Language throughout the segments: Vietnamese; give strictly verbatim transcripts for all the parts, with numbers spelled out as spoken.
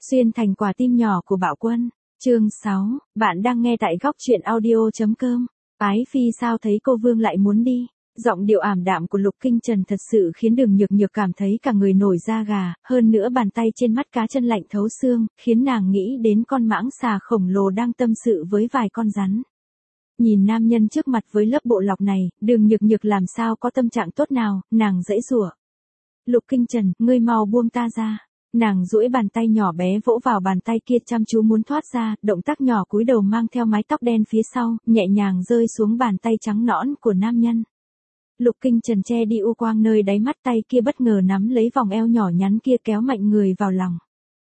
Xuyên thành quả tim nhỏ của Bạo Quân. Chương sáu, bạn đang nghe tại góc truyện audio.com. Ái Phi sao thấy cô Vương lại muốn đi? Giọng điệu ảm đạm của Lục Kinh Trần thật sự khiến Đường Nhược Nhược cảm thấy cả người nổi da gà, hơn nữa bàn tay trên mắt cá chân lạnh thấu xương, khiến nàng nghĩ đến con mãng xà khổng lồ đang tâm sự với vài con rắn. Nhìn nam nhân trước mặt với lớp bộ lọc này, Đường Nhược Nhược làm sao có tâm trạng tốt nào, nàng giãy giụa. Lục Kinh Trần, ngươi mau buông ta ra. Nàng duỗi bàn tay nhỏ bé vỗ vào bàn tay kia chăm chú muốn thoát ra, động tác nhỏ cúi đầu mang theo mái tóc đen phía sau, nhẹ nhàng rơi xuống bàn tay trắng nõn của nam nhân. Lục Kinh Trần che đi u quang nơi đáy mắt, tay kia bất ngờ nắm lấy vòng eo nhỏ nhắn kia kéo mạnh người vào lòng.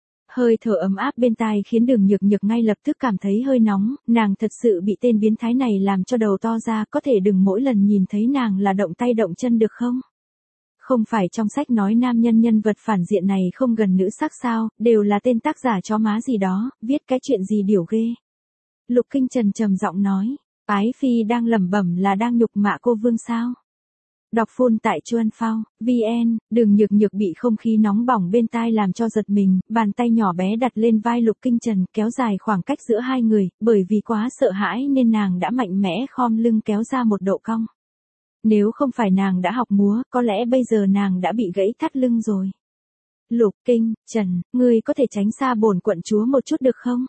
Hơi thở ấm áp bên tai khiến Đường Nhược Nhược ngay lập tức cảm thấy hơi nóng, nàng thật sự bị tên biến thái này làm cho đầu to ra, có thể đừng mỗi lần nhìn thấy nàng là động tay động chân được không? Không phải trong sách nói nam nhân nhân vật phản diện này không gần nữ sắc sao, đều là tên tác giả chó má gì đó, viết cái chuyện gì điểu ghê. Lục Kinh Trần trầm giọng nói, Ái Phi đang lẩm bẩm là đang nhục mạ cô Vương sao? Đọc phun tại Chuan Phao, vn, Đường Nhược Nhược bị không khí nóng bỏng bên tai làm cho giật mình, bàn tay nhỏ bé đặt lên vai Lục Kinh Trần kéo dài khoảng cách giữa hai người, bởi vì quá sợ hãi nên nàng đã mạnh mẽ khom lưng kéo ra một độ cong. Nếu không phải nàng đã học múa, có lẽ bây giờ nàng đã bị gãy thắt lưng rồi. Lục Kinh Trần, ngươi có thể tránh xa bổn quận chúa một chút được không?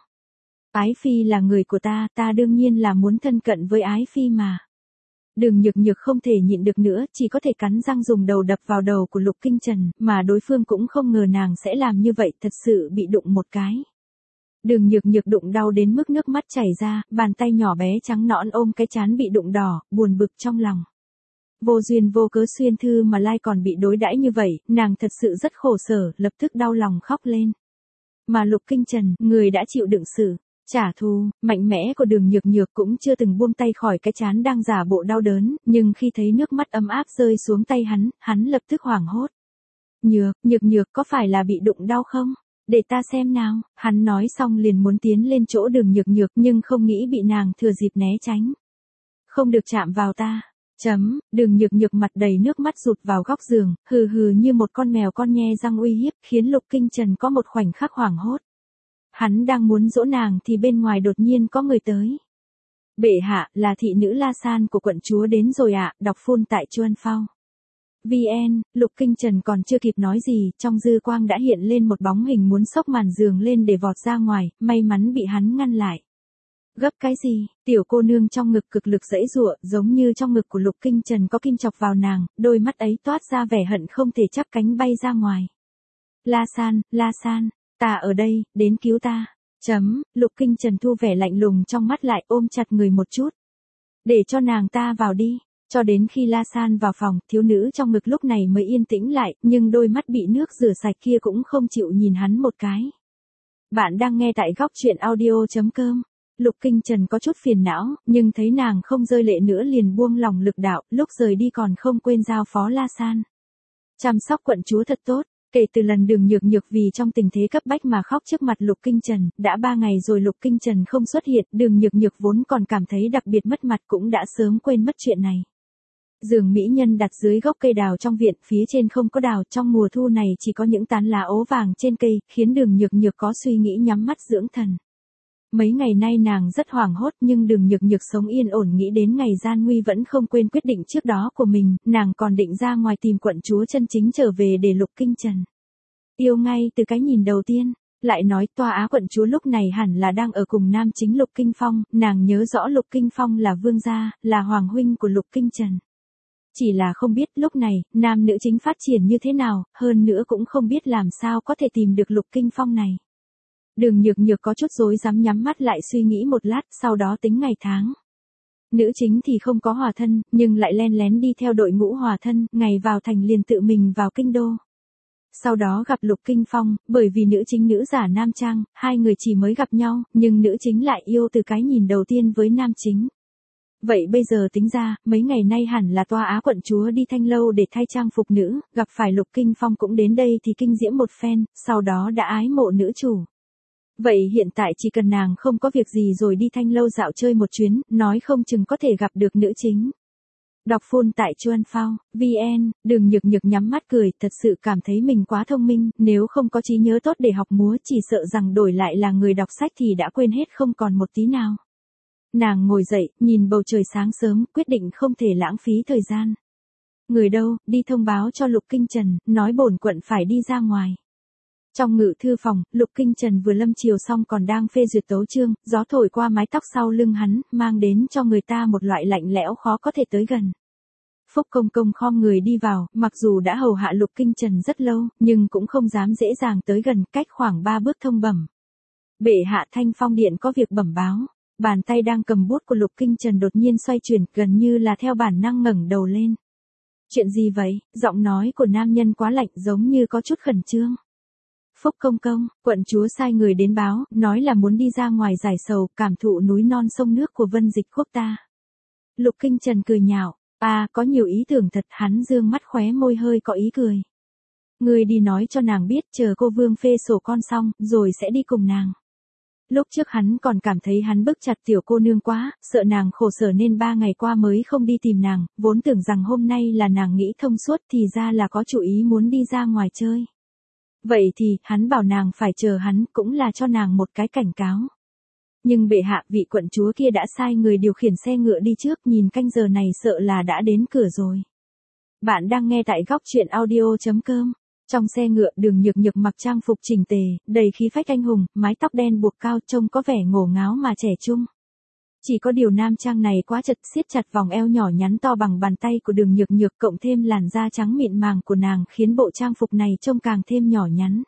Ái Phi là người của ta, ta đương nhiên là muốn thân cận với Ái Phi mà. Đường Nhược Nhược không thể nhịn được nữa, chỉ có thể cắn răng dùng đầu đập vào đầu của Lục Kinh Trần, mà đối phương cũng không ngờ nàng sẽ làm như vậy, thật sự bị đụng một cái. Đường Nhược Nhược đụng đau đến mức nước mắt chảy ra, bàn tay nhỏ bé trắng nõn ôm cái trán bị đụng đỏ, buồn bực trong lòng. Vô duyên vô cớ xuyên thư mà lai còn bị đối đãi như vậy, nàng thật sự rất khổ sở, lập tức đau lòng khóc lên. Mà Lục Kinh Trần, người đã chịu đựng sự trả thù mạnh mẽ của Đường Nhược Nhược cũng chưa từng buông tay khỏi cái trán đang giả bộ đau đớn, nhưng khi thấy nước mắt ấm áp rơi xuống tay hắn, hắn lập tức hoảng hốt. Nhược, Nhược Nhược có phải là bị đụng đau không? Để ta xem nào, hắn nói xong liền muốn tiến lên chỗ Đường Nhược Nhược nhưng không nghĩ bị nàng thừa dịp né tránh. Không được chạm vào ta. Chấm, Đường Nhược Nhược mặt đầy nước mắt rụt vào góc giường, hừ hừ như một con mèo con nhe răng uy hiếp, khiến Lục Kinh Trần có một khoảnh khắc hoảng hốt. Hắn đang muốn dỗ nàng thì bên ngoài đột nhiên có người tới. Bệ hạ, là thị nữ La San của quận chúa đến rồi ạ, à, đọc phun tại Chuan Phao. vn, Lục Kinh Trần còn chưa kịp nói gì, trong dư quang đã hiện lên một bóng hình muốn xốc màn giường lên để vọt ra ngoài, may mắn bị hắn ngăn lại. Gấp cái gì? Tiểu cô nương trong ngực cực lực giãy giụa, giống như trong ngực của Lục Kinh Trần có kim chọc vào nàng, đôi mắt ấy toát ra vẻ hận không thể chắp cánh bay ra ngoài. La San, La San, ta ở đây, đến cứu ta. Chấm, Lục Kinh Trần thu vẻ lạnh lùng trong mắt lại, ôm chặt người một chút. Để cho nàng ta vào đi. Cho đến khi La San vào phòng, thiếu nữ trong ngực lúc này mới yên tĩnh lại, nhưng đôi mắt bị nước rửa sạch kia cũng không chịu nhìn hắn một cái. Bạn đang nghe tại góc truyện audio.com. Lục Kinh Trần có chút phiền não, nhưng thấy nàng không rơi lệ nữa liền buông lòng lực đạo, lúc rời đi còn không quên giao phó La San. Chăm sóc quận chúa thật tốt, kể từ lần Đường Nhược Nhược vì trong tình thế cấp bách mà khóc trước mặt Lục Kinh Trần, đã ba ngày rồi Lục Kinh Trần không xuất hiện, Đường Nhược Nhược vốn còn cảm thấy đặc biệt mất mặt cũng đã sớm quên mất chuyện này. Giường mỹ nhân đặt dưới gốc cây đào trong viện, phía trên không có đào, trong mùa thu này chỉ có những tán lá ố vàng trên cây, khiến Đường Nhược Nhược có suy nghĩ nhắm mắt dưỡng thần. Mấy ngày nay nàng rất hoảng hốt nhưng Đường Nhược Nhược sống yên ổn nghĩ đến ngày gian nguy vẫn không quên quyết định trước đó của mình, nàng còn định ra ngoài tìm quận chúa chân chính trở về để Lục Kinh Trần yêu ngay từ cái nhìn đầu tiên. Lại nói Toa Á quận chúa lúc này hẳn là đang ở cùng nam chính Lục Kinh Phong, nàng nhớ rõ Lục Kinh Phong là vương gia, là hoàng huynh của Lục Kinh Trần. Chỉ là không biết lúc này, nam nữ chính phát triển như thế nào, hơn nữa cũng không biết làm sao có thể tìm được Lục Kinh Phong này. Đường Nhược Nhược có chút rối rắm nhắm mắt lại suy nghĩ một lát, sau đó tính ngày tháng. Nữ chính thì không có hòa thân, nhưng lại len lén đi theo đội ngũ hòa thân, ngày vào thành liền tự mình vào kinh đô. Sau đó gặp Lục Kinh Phong, bởi vì nữ chính nữ giả nam trang, hai người chỉ mới gặp nhau, nhưng nữ chính lại yêu từ cái nhìn đầu tiên với nam chính. Vậy bây giờ tính ra, mấy ngày nay hẳn là Toa Á quận chúa đi Thanh Lâu để thay trang phục nữ, gặp phải Lục Kinh Phong cũng đến đây thì kinh diễm một phen, sau đó đã ái mộ nữ chủ. Vậy hiện tại chỉ cần nàng không có việc gì rồi đi Thanh Lâu dạo chơi một chuyến, nói không chừng có thể gặp được nữ chính. Đọc full tại chuan phao chấm vn, Đường Nhược Nhược nhắm mắt cười, thật sự cảm thấy mình quá thông minh, nếu không có trí nhớ tốt để học múa chỉ sợ rằng đổi lại là người đọc sách thì đã quên hết không còn một tí nào. Nàng ngồi dậy, nhìn bầu trời sáng sớm, quyết định không thể lãng phí thời gian. Người đâu, đi thông báo cho Lục Kinh Trần, nói bổn quận phải đi ra ngoài. Trong ngự thư phòng, Lục Kinh Trần vừa lâm chiều xong còn đang phê duyệt tấu chương, gió thổi qua mái tóc sau lưng hắn, mang đến cho người ta một loại lạnh lẽo khó có thể tới gần. Phúc Công Công khom người đi vào, mặc dù đã hầu hạ Lục Kinh Trần rất lâu, nhưng cũng không dám dễ dàng tới gần, cách khoảng ba bước thông bẩm. Bệ hạ, Thanh Phong Điện có việc bẩm báo. Bàn tay đang cầm bút của Lục Kinh Trần đột nhiên xoay chuyển, gần như là theo bản năng ngẩng đầu lên. Chuyện gì vậy? Giọng nói của nam nhân quá lạnh, giống như có chút khẩn trương. Phúc Công Công, quận chúa sai người đến báo, nói là muốn đi ra ngoài giải sầu, cảm thụ núi non sông nước của Vân Dịch Quốc ta. Lục Kinh Trần cười nhạo, à, có nhiều ý tưởng thật, hắn dương mắt khóe môi hơi có ý cười. Người đi nói cho nàng biết, chờ cô vương phê sổ con xong, rồi sẽ đi cùng nàng. Lúc trước hắn còn cảm thấy hắn bức chặt tiểu cô nương quá, sợ nàng khổ sở nên ba ngày qua mới không đi tìm nàng, vốn tưởng rằng hôm nay là nàng nghĩ thông suốt thì ra là có chủ ý muốn đi ra ngoài chơi. Vậy thì, hắn bảo nàng phải chờ hắn, cũng là cho nàng một cái cảnh cáo. Nhưng bệ hạ, vị quận chúa kia đã sai người điều khiển xe ngựa đi trước, nhìn canh giờ này sợ là đã đến cửa rồi. Bạn đang nghe tại góc truyện audio chấm com. Trong xe ngựa, Đường Nhược Nhược mặc trang phục chỉnh tề, đầy khí phách anh hùng, mái tóc đen buộc cao trông có vẻ ngổ ngáo mà trẻ trung. Chỉ có điều nam trang này quá chật, siết chặt vòng eo nhỏ nhắn to bằng bàn tay của Đường Nhược Nhược cộng thêm làn da trắng mịn màng của nàng khiến bộ trang phục này trông càng thêm nhỏ nhắn.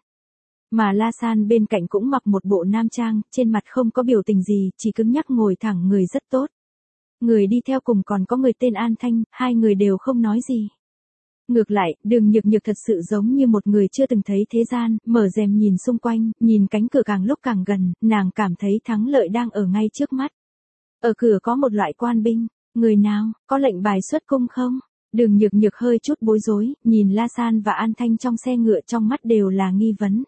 Mà La San bên cạnh cũng mặc một bộ nam trang, trên mặt không có biểu tình gì, chỉ cứng nhắc ngồi thẳng người rất tốt. Người đi theo cùng còn có người tên An Thanh, hai người đều không nói gì. Ngược lại, Đường Nhược Nhược thật sự giống như một người chưa từng thấy thế gian, mở rèm nhìn xung quanh, nhìn cánh cửa càng lúc càng gần, nàng cảm thấy thắng lợi đang ở ngay trước mắt. Ở cửa có một loại quan binh, người nào, có lệnh bài xuất cung không? Đường Nhược Nhược hơi chút bối rối, nhìn La San và An Thanh trong xe ngựa trong mắt đều là nghi vấn.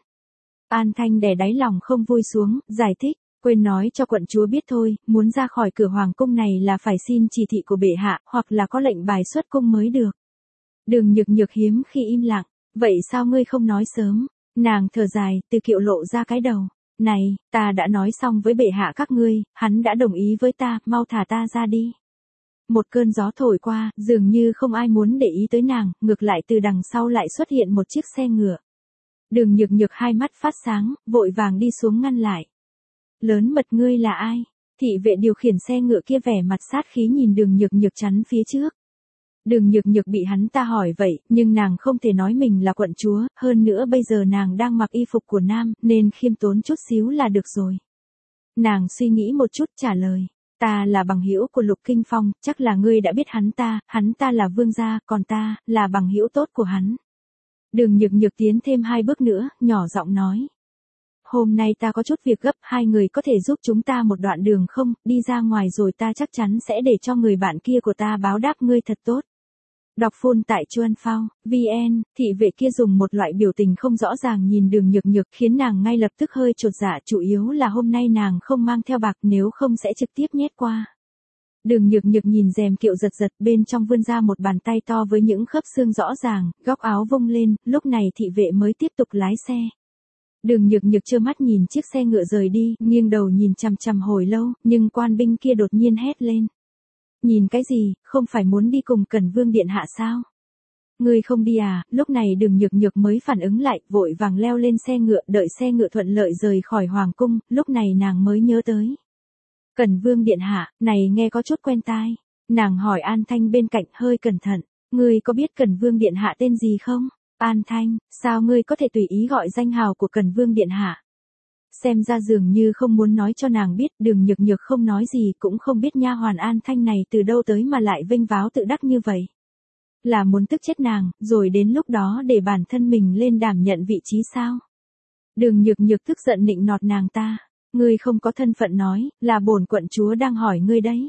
An Thanh đè đáy lòng không vui xuống, giải thích, quên nói cho quận chúa biết thôi, muốn ra khỏi cửa hoàng cung này là phải xin chỉ thị của bệ hạ, hoặc là có lệnh bài xuất cung mới được. Đường Nhược Nhược hiếm khi im lặng, vậy sao ngươi không nói sớm? Nàng thở dài, Từ Kiệu lộ ra cái đầu. Này, ta đã nói xong với bệ hạ các ngươi, hắn đã đồng ý với ta, mau thả ta ra đi. Một cơn gió thổi qua, dường như không ai muốn để ý tới nàng, ngược lại từ đằng sau lại xuất hiện một chiếc xe ngựa. Đường Nhược Nhược hai mắt phát sáng, vội vàng đi xuống ngăn lại. Lớn mật, ngươi là ai? Thị vệ điều khiển xe ngựa kia vẻ mặt sát khí nhìn Đường Nhược Nhược chắn phía trước. Đường Nhược Nhược bị hắn ta hỏi vậy, nhưng nàng không thể nói mình là quận chúa, hơn nữa bây giờ nàng đang mặc y phục của nam, nên khiêm tốn chút xíu là được rồi. Nàng suy nghĩ một chút trả lời, ta là bằng hữu của Lục Kinh Phong, chắc là ngươi đã biết hắn ta, hắn ta là vương gia, còn ta, là bằng hữu tốt của hắn. Đường Nhược Nhược tiến thêm hai bước nữa, nhỏ giọng nói. Hôm nay ta có chút việc gấp, hai người có thể giúp chúng ta một đoạn đường không, đi ra ngoài rồi ta chắc chắn sẽ để cho người bạn kia của ta báo đáp ngươi thật tốt. Đọc full tại chuan phao chấm vn, thị vệ kia dùng một loại biểu tình không rõ ràng nhìn Đường Nhược Nhược khiến nàng ngay lập tức hơi chột dạ, chủ yếu là hôm nay nàng không mang theo bạc, nếu không sẽ trực tiếp nhét qua. Đường Nhược Nhược nhìn rèm kiệu giật giật, bên trong vươn ra một bàn tay to với những khớp xương rõ ràng, góc áo vung lên, lúc này thị vệ mới tiếp tục lái xe. Đường Nhược Nhược trơ mắt nhìn chiếc xe ngựa rời đi, nghiêng đầu nhìn chằm chằm hồi lâu, nhưng quan binh kia đột nhiên hét lên. Nhìn cái gì, không phải muốn đi cùng Cẩn Vương điện hạ sao? Ngươi không đi à? Lúc này Đường Nhược Nhược mới phản ứng lại, vội vàng leo lên xe ngựa, đợi xe ngựa thuận lợi rời khỏi hoàng cung, lúc này nàng mới nhớ tới. Cẩn Vương điện hạ, này nghe có chút quen tai. Nàng hỏi An Thanh bên cạnh hơi cẩn thận, ngươi có biết Cẩn Vương điện hạ tên gì không? An Thanh, sao ngươi có thể tùy ý gọi danh hào của Cẩn Vương điện hạ? Xem ra dường như không muốn nói cho nàng biết, Đường Nhược Nhược không nói gì, cũng không biết nha hoàn An Thanh này từ đâu tới mà lại vênh váo tự đắc như vậy. Là muốn tức chết nàng, rồi đến lúc đó để bản thân mình lên đảm nhận vị trí sao? Đường Nhược Nhược tức giận nịnh nọt nàng ta, ngươi không có thân phận nói, là bổn quận chúa đang hỏi ngươi đấy.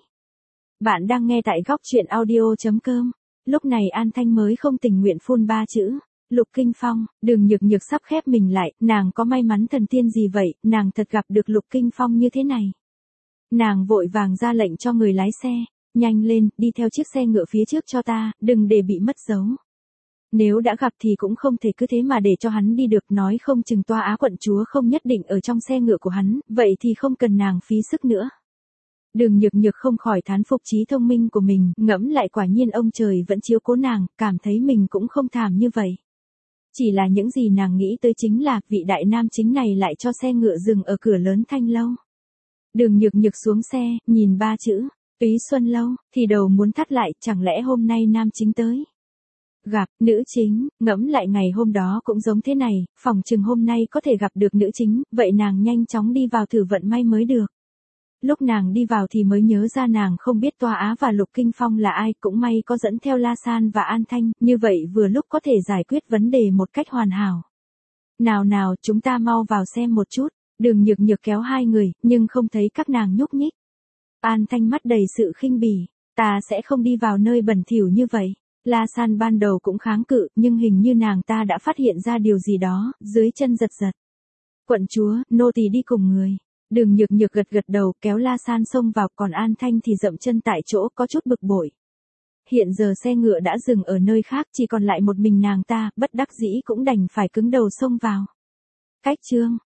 Bạn đang nghe tại góc truyện audio chấm com. Lúc này An Thanh mới không tình nguyện phun ba chữ. Lục Kinh Phong, Đường Nhược Nhược sắp khép mình lại, nàng có may mắn thần tiên gì vậy, nàng thật gặp được Lục Kinh Phong như thế này. Nàng vội vàng ra lệnh cho người lái xe, nhanh lên, đi theo chiếc xe ngựa phía trước cho ta, đừng để bị mất dấu. Nếu đã gặp thì cũng không thể cứ thế mà để cho hắn đi được, nói không chừng Toa Á quận chúa không nhất định ở trong xe ngựa của hắn, vậy thì không cần nàng phí sức nữa. Đường Nhược Nhược không khỏi thán phục trí thông minh của mình, ngẫm lại quả nhiên ông trời vẫn chiếu cố nàng, cảm thấy mình cũng không thảm như vậy. Chỉ là những gì nàng nghĩ tới chính là, vị đại nam chính này lại cho xe ngựa dừng ở cửa lớn Thanh lâu. Đường Nhược Nhược xuống xe, nhìn ba chữ, Túy Xuân lâu, thì đầu muốn thắt lại, chẳng lẽ hôm nay nam chính tới. Gặp, nữ chính, ngẫm lại ngày hôm đó cũng giống thế này, phỏng chừng hôm nay có thể gặp được nữ chính, vậy nàng nhanh chóng đi vào thử vận may mới được. Lúc nàng đi vào thì mới nhớ ra nàng không biết Toa Á và Lục Kinh Phong là ai, cũng may có dẫn theo La San và An Thanh, như vậy vừa lúc có thể giải quyết vấn đề một cách hoàn hảo. Nào nào, chúng ta mau vào xem một chút, Đường Nhược Nhược kéo hai người, nhưng không thấy các nàng nhúc nhích. An Thanh mắt đầy sự khinh bỉ, ta sẽ không đi vào nơi bẩn thỉu như vậy. La San ban đầu cũng kháng cự, nhưng hình như nàng ta đã phát hiện ra điều gì đó, dưới chân giật giật. Quận chúa, nô tỳ đi cùng người. Đường Nhược Nhược gật gật đầu, kéo La San xông vào, còn An Thanh thì dậm chân tại chỗ, có chút bực bội. Hiện giờ xe ngựa đã dừng ở nơi khác, chỉ còn lại một mình nàng ta, bất đắc dĩ cũng đành phải cứng đầu xông vào. Cách chương